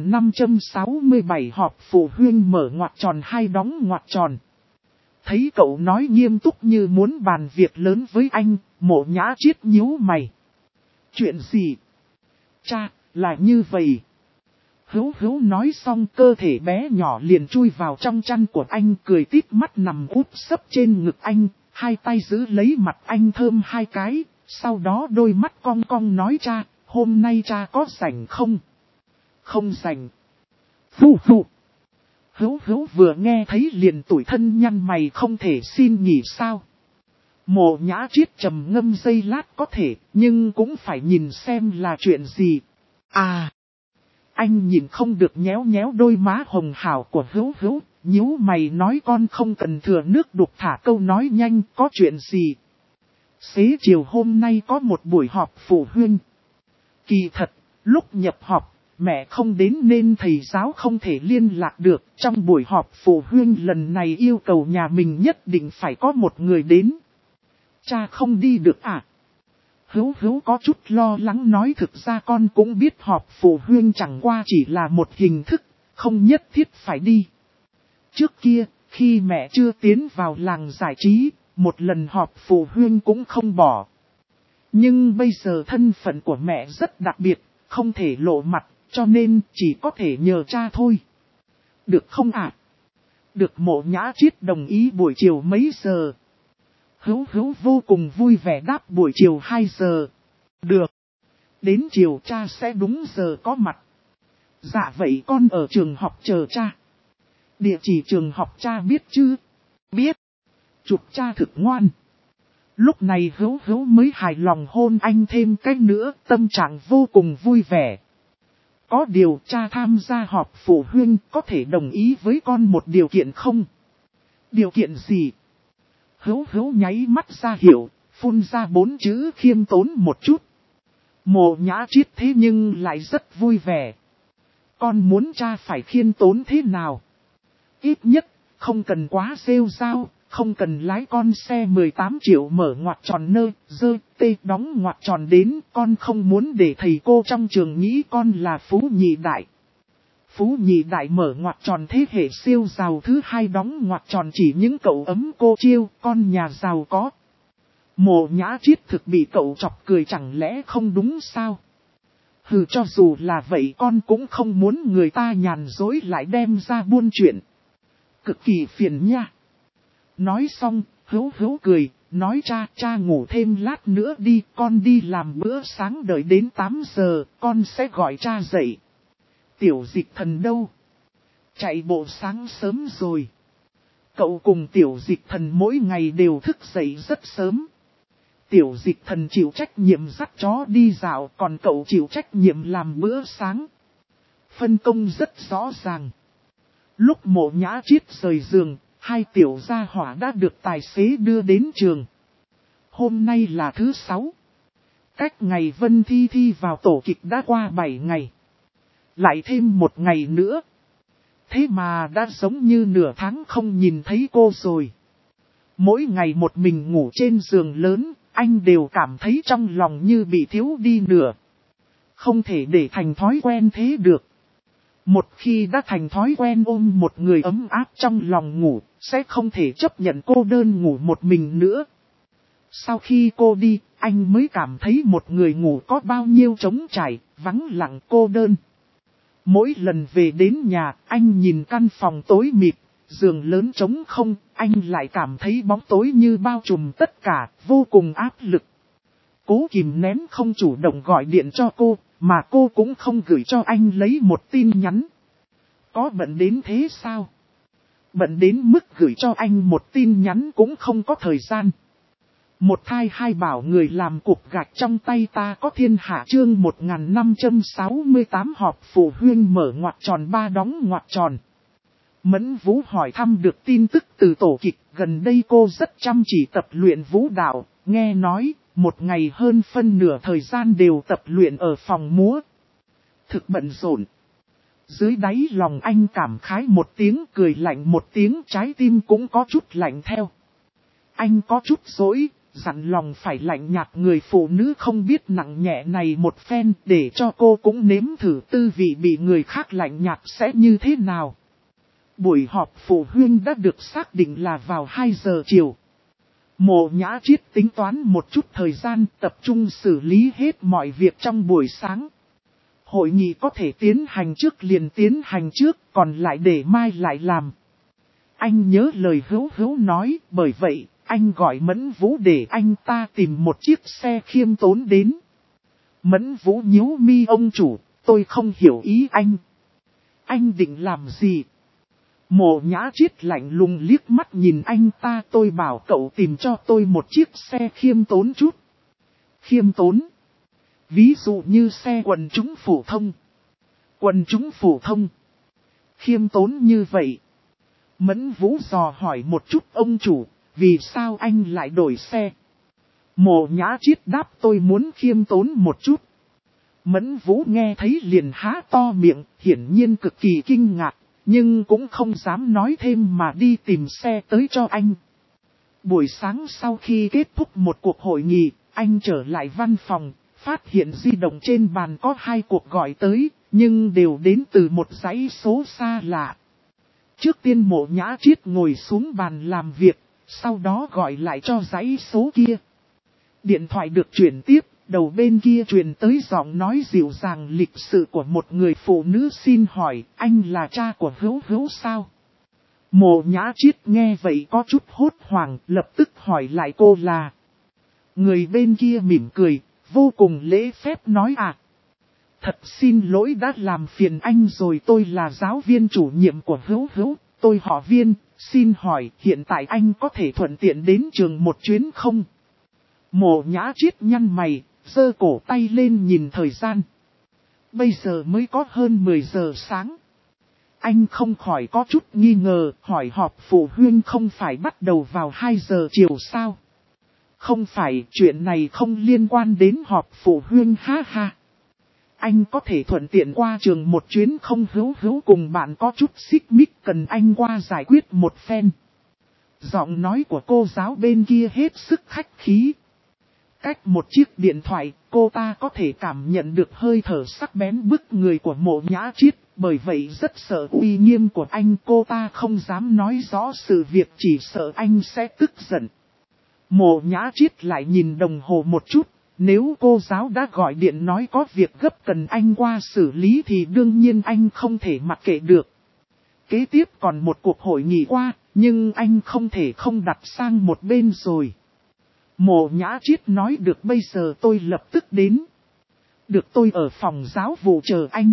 1567 họp phụ huynh mở ngoặc tròn hai đóng ngoặc tròn. Thấy cậu nói nghiêm túc như muốn bàn việc lớn với anh, Mộ Nhã Chiết nhíu mày. Chuyện gì? Cha, là như vậy. Hữu Hữu nói xong cơ thể bé nhỏ liền chui vào trong chăn của anh, cười tít mắt nằm úp sấp trên ngực anh, hai tay giữ lấy mặt anh thơm hai cái, sau đó đôi mắt cong cong nói cha, hôm nay cha có rảnh không? Không rảnh. Phụ. Hữu Hữu vừa nghe thấy liền tủi thân nhăn mày, không thể xin nghỉ sao? Mộ Nhã Chiết trầm ngâm giây lát, có thể, nhưng cũng phải nhìn xem là chuyện gì. À! Anh nhìn không được nhéo nhéo đôi má hồng hào của Hữu Hữu, nhíu mày nói con không cần thừa nước đục thả câu nói nhanh, có chuyện gì? Xế chiều hôm nay có một buổi họp phụ huynh. Kỳ thật, lúc nhập học, mẹ không đến nên thầy giáo không thể liên lạc được. Trong buổi họp phụ huynh lần này yêu cầu nhà mình nhất định phải có một người đến. Cha không đi được à? Hữu Hữu có chút lo lắng nói, thực ra con cũng biết họp phụ huynh chẳng qua chỉ là một hình thức, không nhất thiết phải đi. Trước kia, khi mẹ chưa tiến vào làng giải trí, một lần họp phụ huynh cũng không bỏ. Nhưng bây giờ thân phận của mẹ rất đặc biệt, không thể lộ mặt, cho nên chỉ có thể nhờ cha thôi. Được không ạ? Được. Mộ Nhã Chiết đồng ý. Buổi chiều mấy giờ? Hữu Hữu vô cùng vui vẻ đáp buổi chiều 2 giờ. Được. Đến chiều cha sẽ đúng giờ có mặt. Dạ vậy con ở trường học chờ cha. Địa chỉ trường học cha biết chứ? Biết. Chụp cha thực ngoan. Lúc này Hữu Hữu mới hài lòng hôn anh thêm cái nữa, tâm trạng vô cùng vui vẻ. Có điều cha tham gia họp phụ huynh có thể đồng ý với con một điều kiện không? Điều kiện gì? Hữu Hữu nháy mắt ra hiệu, phun ra 4 chữ khiêm tốn một chút. Mộ Nhã Chiết thế nhưng lại rất vui vẻ. Con muốn cha phải khiêm tốn thế nào? Ít nhất, không cần quá rêu rao, không cần lái con xe 18 triệu mở ngoặc tròn đóng ngoặc tròn đến, con không muốn để thầy cô trong trường nghĩ con là phú nhị đại. Phú nhị đại mở ngoặc tròn thế hệ siêu giàu thứ hai đóng ngoặc tròn chỉ những cậu ấm cô chiêu, con nhà giàu có. Mộ Nhã Chiết thực bị cậu chọc cười, chẳng lẽ không đúng sao? Hừ, cho dù là vậy con cũng không muốn người ta nhàn dối lại đem ra buôn chuyện. Cực kỳ phiền nha. Nói xong, Hữu Hữu cười, nói cha ngủ thêm lát nữa đi, con đi làm bữa sáng đợi đến 8 giờ, con sẽ gọi cha dậy. Tiểu Dịch Thần đâu? Chạy bộ sáng sớm rồi. Cậu cùng Tiểu Dịch Thần mỗi ngày đều thức dậy rất sớm. Tiểu Dịch Thần chịu trách nhiệm dắt chó đi dạo, còn cậu chịu trách nhiệm làm bữa sáng. Phân công rất rõ ràng. Lúc Mộ Nhã Chiết rời giường, Hai tiểu gia hỏa đã được tài xế đưa đến trường. Hôm nay là thứ 6. Cách ngày Vân Thi thi vào tổ kịch đã qua 7 ngày. Lại thêm một ngày nữa. Thế mà đã giống như nửa tháng không nhìn thấy cô rồi. Mỗi ngày một mình ngủ trên giường lớn, anh đều cảm thấy trong lòng như bị thiếu đi nửa. Không thể để thành thói quen thế được. Một khi đã thành thói quen ôm một người ấm áp trong lòng ngủ, sẽ không thể chấp nhận cô đơn ngủ một mình nữa. Sau khi cô đi, anh mới cảm thấy một người ngủ có bao nhiêu trống trải, vắng lặng cô đơn. Mỗi lần về đến nhà, anh nhìn căn phòng tối mịt, giường lớn trống không, anh lại cảm thấy bóng tối như bao trùm tất cả, vô cùng áp lực. Cố kìm nén không chủ động gọi điện cho cô, mà cô cũng không gửi cho anh lấy một tin nhắn. Có bận đến thế sao? Bận đến mức gửi cho anh một tin nhắn cũng không có thời gian. Một thai hai bảo người làm cục gạch trong tay ta có thiên hạ chương 1568 họp phụ huynh mở ngoặc tròn ba đóng ngoặc tròn. Mẫn Vũ hỏi thăm được tin tức từ tổ kịch, gần đây cô rất chăm chỉ tập luyện vũ đạo, nghe nói, một ngày hơn phân nửa thời gian đều tập luyện ở phòng múa. Thực bận rộn. Dưới đáy lòng anh cảm khái một tiếng, cười lạnh một tiếng, trái tim cũng có chút lạnh theo. Anh có chút dỗi, dặn lòng phải lạnh nhạt người phụ nữ không biết nặng nhẹ này một phen, để cho cô cũng nếm thử tư vị bị người khác lạnh nhạt sẽ như thế nào. Buổi họp phụ huynh đã được xác định là vào 2 giờ chiều. Mộ Nhã Triết tính toán một chút thời gian, tập trung xử lý hết mọi việc trong buổi sáng. Hội nghị có thể tiến hành trước liền tiến hành trước, còn lại để mai lại làm. Anh nhớ lời Hữu nói, bởi vậy, anh gọi Mẫn Vũ để anh ta tìm một chiếc xe khiêm tốn đến. Mẫn Vũ nhíu mi, ông chủ, tôi không hiểu ý anh. Anh định làm gì? Mộ Nhã Triết lạnh lùng liếc mắt nhìn anh ta, tôi bảo cậu tìm cho tôi một chiếc xe khiêm tốn chút. Khiêm tốn? Ví dụ như xe quần chúng phổ thông. Quần chúng phổ thông. Khiêm tốn như vậy. Mẫn Vũ dò hỏi một chút, ông chủ, vì sao anh lại đổi xe? Mộ Nhã Triết đáp, tôi muốn khiêm tốn một chút. Mẫn Vũ nghe thấy liền há to miệng, hiển nhiên cực kỳ kinh ngạc, nhưng cũng không dám nói thêm mà đi tìm xe tới cho anh. Buổi sáng sau khi kết thúc một cuộc hội nghị, anh trở lại văn phòng, phát hiện di động trên bàn có 2 cuộc gọi tới, nhưng đều đến từ một dãy số xa lạ. Trước tiên Mộ Nhã Triết ngồi xuống bàn làm việc, sau đó gọi lại cho dãy số kia. Điện thoại được chuyển tiếp, đầu bên kia truyền tới giọng nói dịu dàng lịch sự của một người phụ nữ, xin hỏi, anh là cha của Hữu sao? Mộ Nhã Triết nghe vậy có chút hốt hoảng, lập tức hỏi lại cô là. Người bên kia mỉm cười, vô cùng lễ phép nói thật xin lỗi đã làm phiền anh rồi, tôi là giáo viên chủ nhiệm của Hữu, tôi họ Viên, xin hỏi hiện tại anh có thể thuận tiện đến trường một chuyến không? Mộ Nhã Triết nhăn mày, giơ cổ tay lên nhìn thời gian. Bây giờ mới có hơn 10 giờ sáng. Anh không khỏi có chút nghi ngờ, hỏi họp phụ huynh không phải bắt đầu vào 2 giờ chiều sao? Không phải, chuyện này không liên quan đến họp phụ huynh, ha ha. Anh có thể thuận tiện qua trường một chuyến không? Hữu cùng bạn có chút xích mích cần anh qua giải quyết một phen. Giọng nói của cô giáo bên kia hết sức khách khí. Cách một chiếc điện thoại, cô ta có thể cảm nhận được hơi thở sắc bén bức người của Mộ Nhã Triết, bởi vậy rất sợ uy nghiêm của anh. Cô ta không dám nói rõ sự việc, chỉ sợ anh sẽ tức giận. Mộ Nhã Triết lại nhìn đồng hồ một chút, nếu cô giáo đã gọi điện nói có việc gấp cần anh qua xử lý thì đương nhiên anh không thể mặc kệ được. Kế tiếp còn một cuộc hội nghị qua, nhưng anh không thể không đặt sang một bên rồi. Mộ Nhã Triết nói, được, bây giờ tôi lập tức đến. Được, tôi ở phòng giáo vụ chờ anh.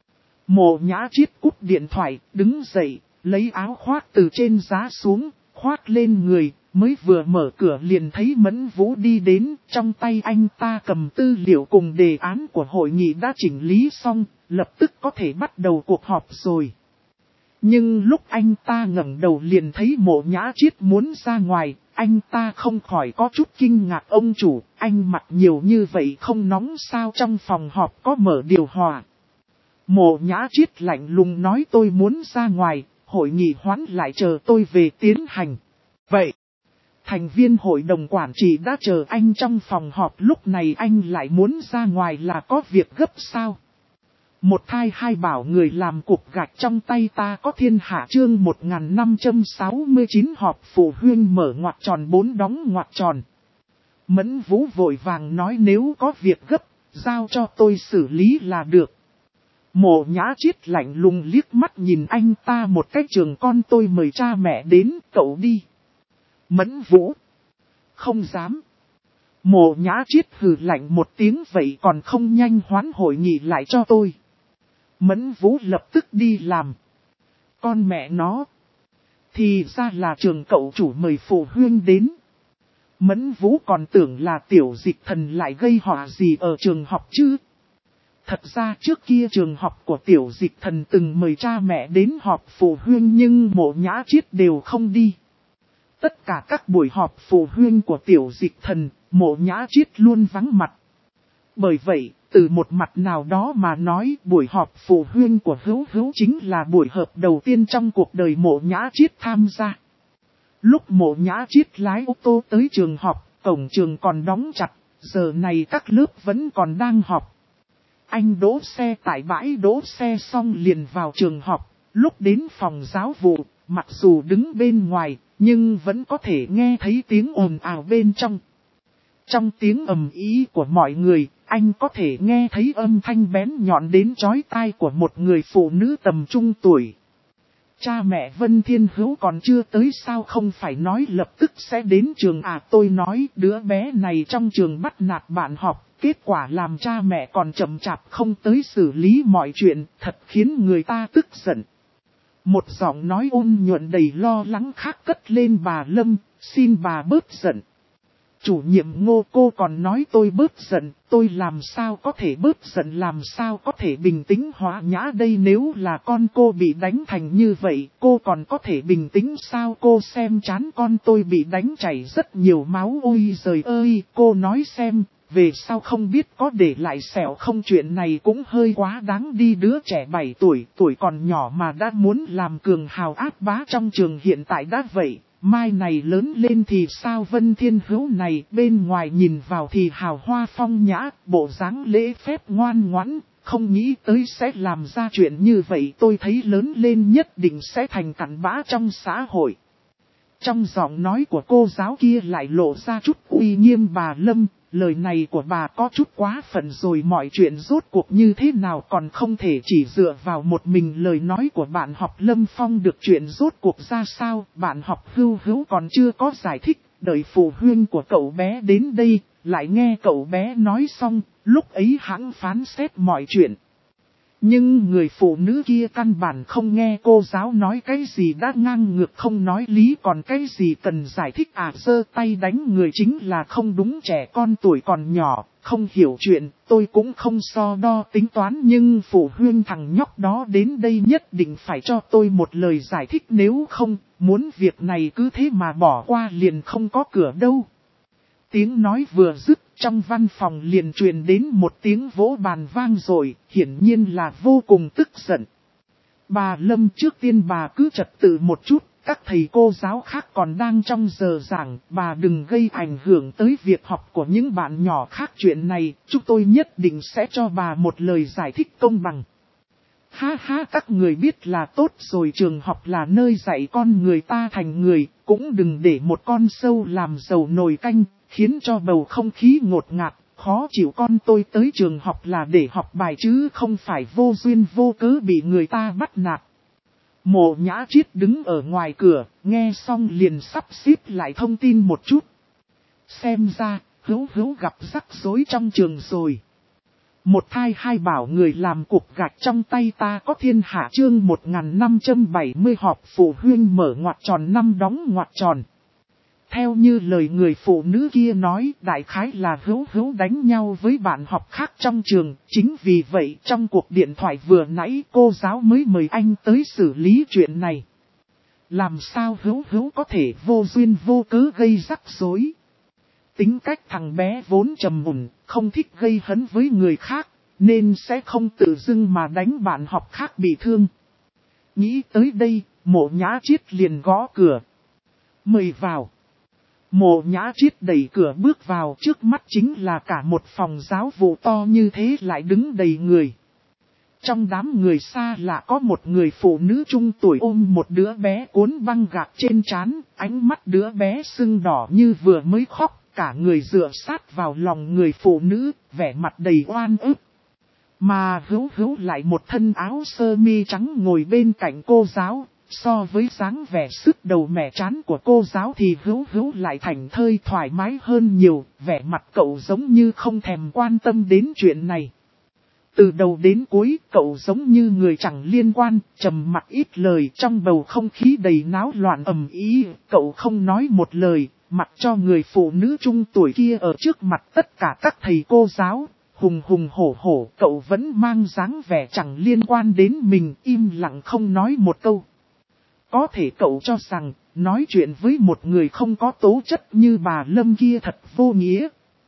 Mộ Nhã Triết cúp điện thoại, đứng dậy, lấy áo khoác từ trên giá xuống, khoác lên người, mới vừa mở cửa liền thấy Mẫn Vũ đi đến, trong tay anh ta cầm tư liệu cùng đề án của hội nghị đã chỉnh lý xong, lập tức có thể bắt đầu cuộc họp rồi. Nhưng lúc anh ta ngẩng đầu liền thấy Mộ Nhã Chiết muốn ra ngoài, anh ta không khỏi có chút kinh ngạc. Ông chủ, anh mặc nhiều như vậy không nóng sao, trong phòng họp có mở điều hòa. Mộ Nhã Chiết lạnh lùng nói, tôi muốn ra ngoài, hội nghị hoãn lại chờ tôi về tiến hành. Vậy, thành viên hội đồng quản trị đã chờ anh trong phòng họp, lúc này anh lại muốn ra ngoài là có việc gấp sao? Một thai hai bảo người làm cục gạch trong tay ta có thiên hạ. Chương 1569 họp phụ huynh mở ngoặc tròn 4 đóng ngoặc tròn. Mẫn Vũ vội vàng nói, nếu có việc gấp, giao cho tôi xử lý là được. Mộ Nhã Chiết lạnh lùng liếc mắt nhìn anh ta một cách, trường con tôi mời cha mẹ đến, cậu đi. Mẫn Vũ. Không dám. Mộ Nhã Chiết hừ lạnh một tiếng, vậy còn không nhanh hoãn hội nghị lại cho tôi. Mẫn Vũ lập tức đi làm. Con mẹ nó. Thì ra là trường cậu chủ mời phụ huynh đến. Mẫn Vũ còn tưởng là Tiểu Dịch Thần lại gây họa gì ở trường học chứ. Thật ra trước kia trường học của Tiểu Dịch Thần từng mời cha mẹ đến họp phụ huynh nhưng Mộ Nhã Chiết đều không đi. Tất cả các buổi họp phụ huynh của Tiểu Dịch Thần, Mộ Nhã Chiết luôn vắng mặt. Bởi vậy, từ một mặt nào đó mà nói, buổi họp phụ huynh của Hữu Hữu chính là buổi họp đầu tiên trong cuộc đời Mộ Nhã Chiết tham gia. Lúc Mộ Nhã Chiết lái ô tô tới trường học, cổng trường còn đóng chặt, giờ này các lớp vẫn còn đang họp. Anh đỗ xe tại bãi đỗ xe xong liền vào trường học, lúc đến phòng giáo vụ, mặc dù đứng bên ngoài, nhưng vẫn có thể nghe thấy tiếng ồn ào bên trong. Trong tiếng ầm ĩ của mọi người, anh có thể nghe thấy âm thanh bén nhọn đến chói tai của một người phụ nữ tầm trung tuổi. Cha mẹ Vân Thiên Hữu còn chưa tới sao, không phải nói lập tức sẽ đến trường à? Tôi nói đứa bé này trong trường bắt nạt bạn học, kết quả làm cha mẹ còn chậm chạp không tới xử lý mọi chuyện, thật khiến người ta tức giận. Một giọng nói ôn nhuận đầy lo lắng khác cất lên. Bà Lâm, xin bà bớt giận. Chủ nhiệm Ngô, cô còn nói tôi bớt giận, tôi làm sao có thể bớt giận, làm sao có thể bình tĩnh hóa nhã đây? Nếu là con cô bị đánh thành như vậy, cô còn có thể bình tĩnh sao? Cô xem trán con tôi bị đánh chảy rất nhiều máu, ôi giời ơi, cô nói xem, về sau không biết có để lại sẹo không? Chuyện này cũng hơi quá đáng đi, đứa trẻ 7 tuổi còn nhỏ mà đã muốn làm cường hào áp bá trong trường hiện tại đã vậy. Mai này lớn lên thì sao? Vân Thiên Hữu này bên ngoài nhìn vào thì hào hoa phong nhã, bộ dáng lễ phép ngoan ngoãn, không nghĩ tới sẽ làm ra chuyện như vậy. Tôi thấy lớn lên nhất định sẽ thành cặn bã trong xã hội. Trong giọng nói của cô giáo kia lại lộ ra chút uy nghiêm. Bà Lâm, lời này của bà có chút quá phận rồi, mọi chuyện rốt cuộc như thế nào còn không thể chỉ dựa vào một mình. Lời nói của bạn học Lâm Phong được, chuyện rốt cuộc ra sao, bạn học Hữu Hữu còn chưa có giải thích, đợi phụ huynh của cậu bé đến đây, lại nghe cậu bé nói xong, lúc ấy hãng phán xét mọi chuyện. Nhưng người phụ nữ kia căn bản không nghe cô giáo nói cái gì, đã ngang ngược không nói lý, còn cái gì cần giải thích à? Giơ tay đánh người chính là không đúng, trẻ con tuổi còn nhỏ, không hiểu chuyện, tôi cũng không so đo tính toán, nhưng phụ huynh thằng nhóc đó đến đây nhất định phải cho tôi một lời giải thích, nếu không, muốn việc này cứ thế mà bỏ qua liền không có cửa đâu. Tiếng nói vừa dứt, trong văn phòng liền truyền đến một tiếng vỗ bàn vang rồi, hiển nhiên là vô cùng tức giận. Bà Lâm, trước tiên bà cứ trật tự một chút, các thầy cô giáo khác còn đang trong giờ giảng, bà đừng gây ảnh hưởng tới việc học của những bạn nhỏ khác. Chuyện này, chúng tôi nhất định sẽ cho bà một lời giải thích công bằng. Ha ha, các người biết là tốt rồi, trường học là nơi dạy con người ta thành người, cũng đừng để một con sâu làm dầu nồi canh, khiến cho bầu không khí ngột ngạt, khó chịu. Con tôi tới trường học là để học bài chứ không phải vô duyên vô cớ bị người ta bắt nạt. Mộ Nhã Chiết đứng ở ngoài cửa, nghe xong liền sắp xếp lại thông tin một chút. Xem ra, Hữu Hữu gặp rắc rối trong trường rồi. Một thai hai bảo người làm cục gạch trong tay ta có thiên hạ. Chương 1570 họp phụ huynh mở ngoặc tròn 5 đóng ngoặc tròn. Theo như lời người phụ nữ kia nói, đại khái là Hữu Hữu đánh nhau với bạn học khác trong trường. Chính vì vậy trong cuộc điện thoại vừa nãy cô giáo mới mời anh tới xử lý chuyện này. Làm sao Hữu Hữu có thể vô duyên vô cớ gây rắc rối. Tính cách thằng bé vốn trầm mùn, không thích gây hấn với người khác, nên sẽ không tự dưng mà đánh bạn học khác bị thương. Nghĩ tới đây, Mộ Nhã Chiết liền gõ cửa. Mời vào. Mộ Nhã Chiết đẩy cửa bước vào, trước mắt chính là cả một phòng giáo vụ to như thế lại đứng đầy người. Trong đám người xa lạ có một người phụ nữ trung tuổi ôm một đứa bé cuốn băng gạc trên trán, ánh mắt đứa bé sưng đỏ như vừa mới khóc, cả người dựa sát vào lòng người phụ nữ, vẻ mặt đầy oan ức. Mà Hữu Hữu lại một thân áo sơ mi trắng ngồi bên cạnh cô giáo, so với dáng vẻ sức đầu mẻ trán của cô giáo thì Hữu Hữu lại thảnh thơi thoải mái hơn nhiều, vẻ mặt cậu giống như không thèm quan tâm đến chuyện này. Từ đầu đến cuối, cậu giống như người chẳng liên quan, trầm mặc ít lời, trong bầu không khí đầy náo loạn ầm ĩ, cậu không nói một lời, mặc cho người phụ nữ trung tuổi kia ở trước mặt tất cả các thầy cô giáo, hùng hùng hổ hổ, cậu vẫn mang dáng vẻ chẳng liên quan đến mình, im lặng không nói một câu. Có thể cậu cho rằng, nói chuyện với một người không có tố chất như bà Lâm kia thật vô nghĩa.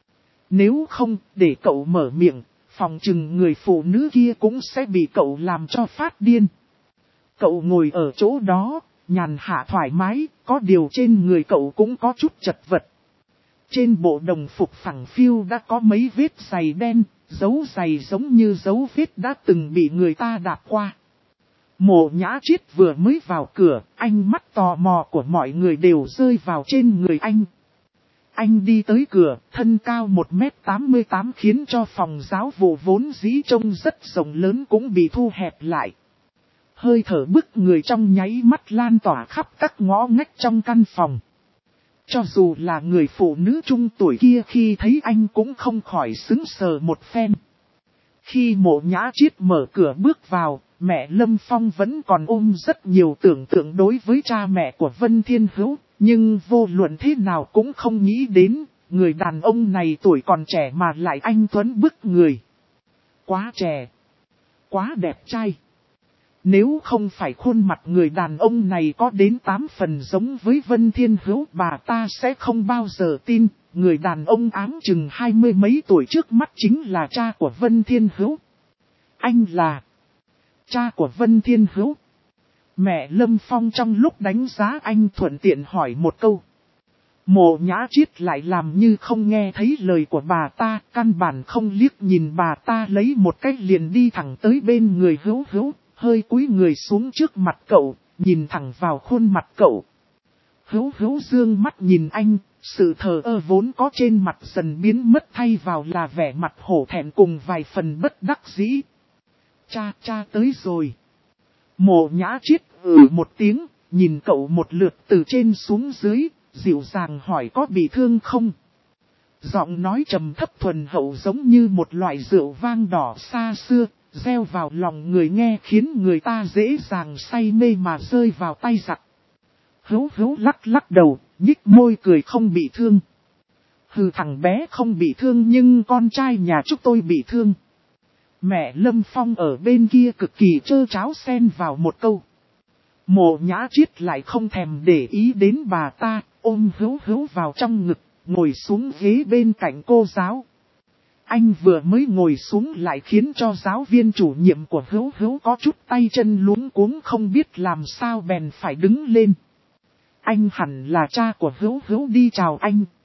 Nếu không, để cậu mở miệng, phòng chừng người phụ nữ kia cũng sẽ bị cậu làm cho phát điên. Cậu ngồi ở chỗ đó, nhàn hạ thoải mái, có điều trên người cậu cũng có chút chật vật. Trên bộ đồng phục phẳng phiu đã có mấy vết giày đen, dấu giày giống như dấu vết đã từng bị người ta đạp qua. Mộ Nhã Chiết vừa mới vào cửa, ánh mắt tò mò của mọi người đều rơi vào trên người anh. Anh đi tới cửa, thân cao 1m88 khiến cho phòng giáo vụ vốn dĩ trông rất rộng lớn cũng bị thu hẹp lại. Hơi thở bức người trong nháy mắt lan tỏa khắp các ngõ ngách trong căn phòng. Cho dù là người phụ nữ trung tuổi kia khi thấy anh cũng không khỏi sững sờ một phen. Khi Mộ Nhã Chiết mở cửa bước vào, mẹ Lâm Phong vẫn còn ôm rất nhiều tưởng tượng đối với cha mẹ của Vân Thiên Hữu, nhưng vô luận thế nào cũng không nghĩ đến, người đàn ông này tuổi còn trẻ mà lại anh tuấn bức người. Quá trẻ, quá đẹp trai. Nếu không phải khuôn mặt người đàn ông này có đến 8 phần giống với Vân Thiên Hữu, bà ta sẽ không bao giờ tin, người đàn ông áng chừng 20 mấy tuổi trước mắt chính là cha của Vân Thiên Hữu. Anh là cha của Vân Thiên Hữu. Mẹ Lâm Phong trong lúc đánh giá anh thuận tiện hỏi một câu. Mộ Nhã Chiết lại làm như không nghe thấy lời của bà ta, căn bản không liếc nhìn bà ta, lấy một cách liền đi thẳng tới bên người Hữu Hữu, hơi cúi người xuống trước mặt cậu, nhìn thẳng vào khuôn mặt cậu. Hữu Hữu dương mắt nhìn anh, sự thờ ơ vốn có trên mặt dần biến mất thay vào là vẻ mặt hổ thẹn cùng vài phần bất đắc dĩ. Cha tới rồi. Mộ Nhã Chiết một tiếng, nhìn cậu một lượt từ trên xuống dưới, dịu dàng hỏi có bị thương không? Giọng nói trầm thấp thuần hậu giống như một loại rượu vang đỏ xa xưa, gieo vào lòng người nghe khiến người ta dễ dàng say mê mà rơi vào tay giặc. Hữu Hữu lắc đầu, nhích môi cười không bị thương. Hừ, thằng bé không bị thương nhưng con trai nhà chúng tôi bị thương. Mẹ Lâm Phong ở bên kia cực kỳ trơ tráo xen vào một câu. Mộ Nhã Chiết lại không thèm để ý đến bà ta, ôm Hữu Hữu vào trong ngực, ngồi xuống ghế bên cạnh cô giáo. Anh vừa mới ngồi xuống lại khiến cho giáo viên chủ nhiệm của Hữu Hữu có chút tay chân luống cuống không biết làm sao bèn phải đứng lên. Anh hẳn là cha của Hữu Hữu, đi chào anh.